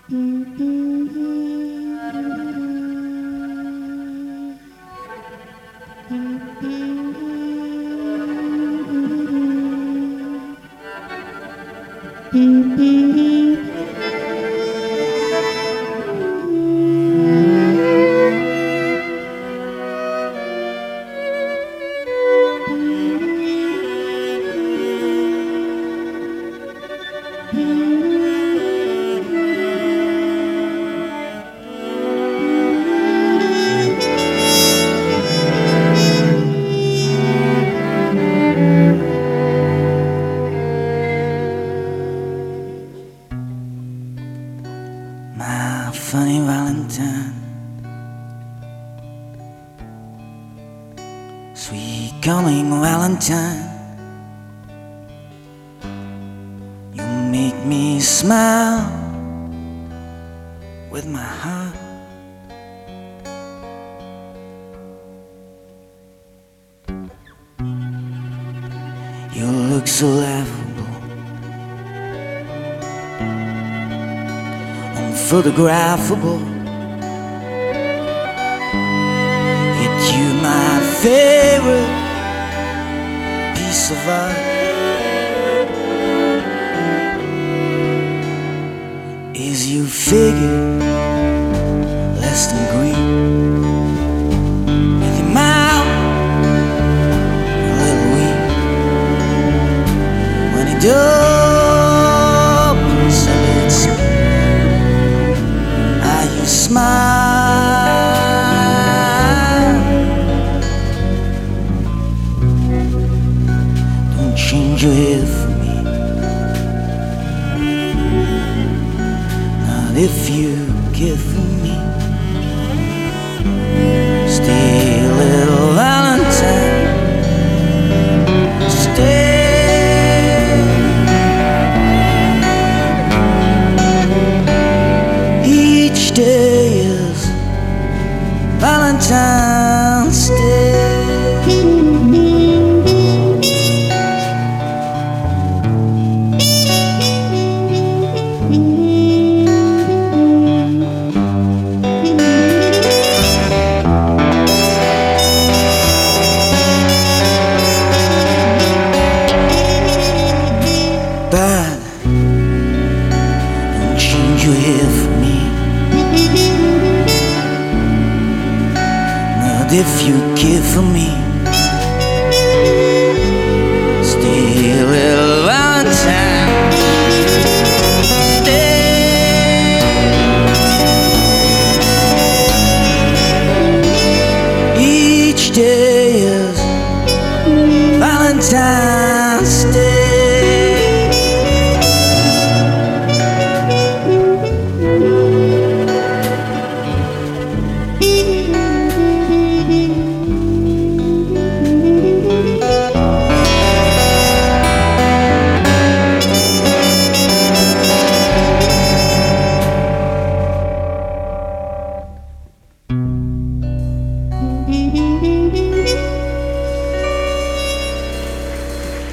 My funny Valentine, sweet coming Valentine, you make me smile with my heart. You look so laughable, unphotographable, yet you my favorite piece of art. Is you figure less than green, with your mouth a little weak when it opens a bit sweet. You smile, don't change your hair for me, not if you care for me. Stay, little Valentine, stay. Each day is Valentine's Day. But don't change your hair for me, not if you care for me. Stay, little Valentine, stay. Each day is Valentine's Day.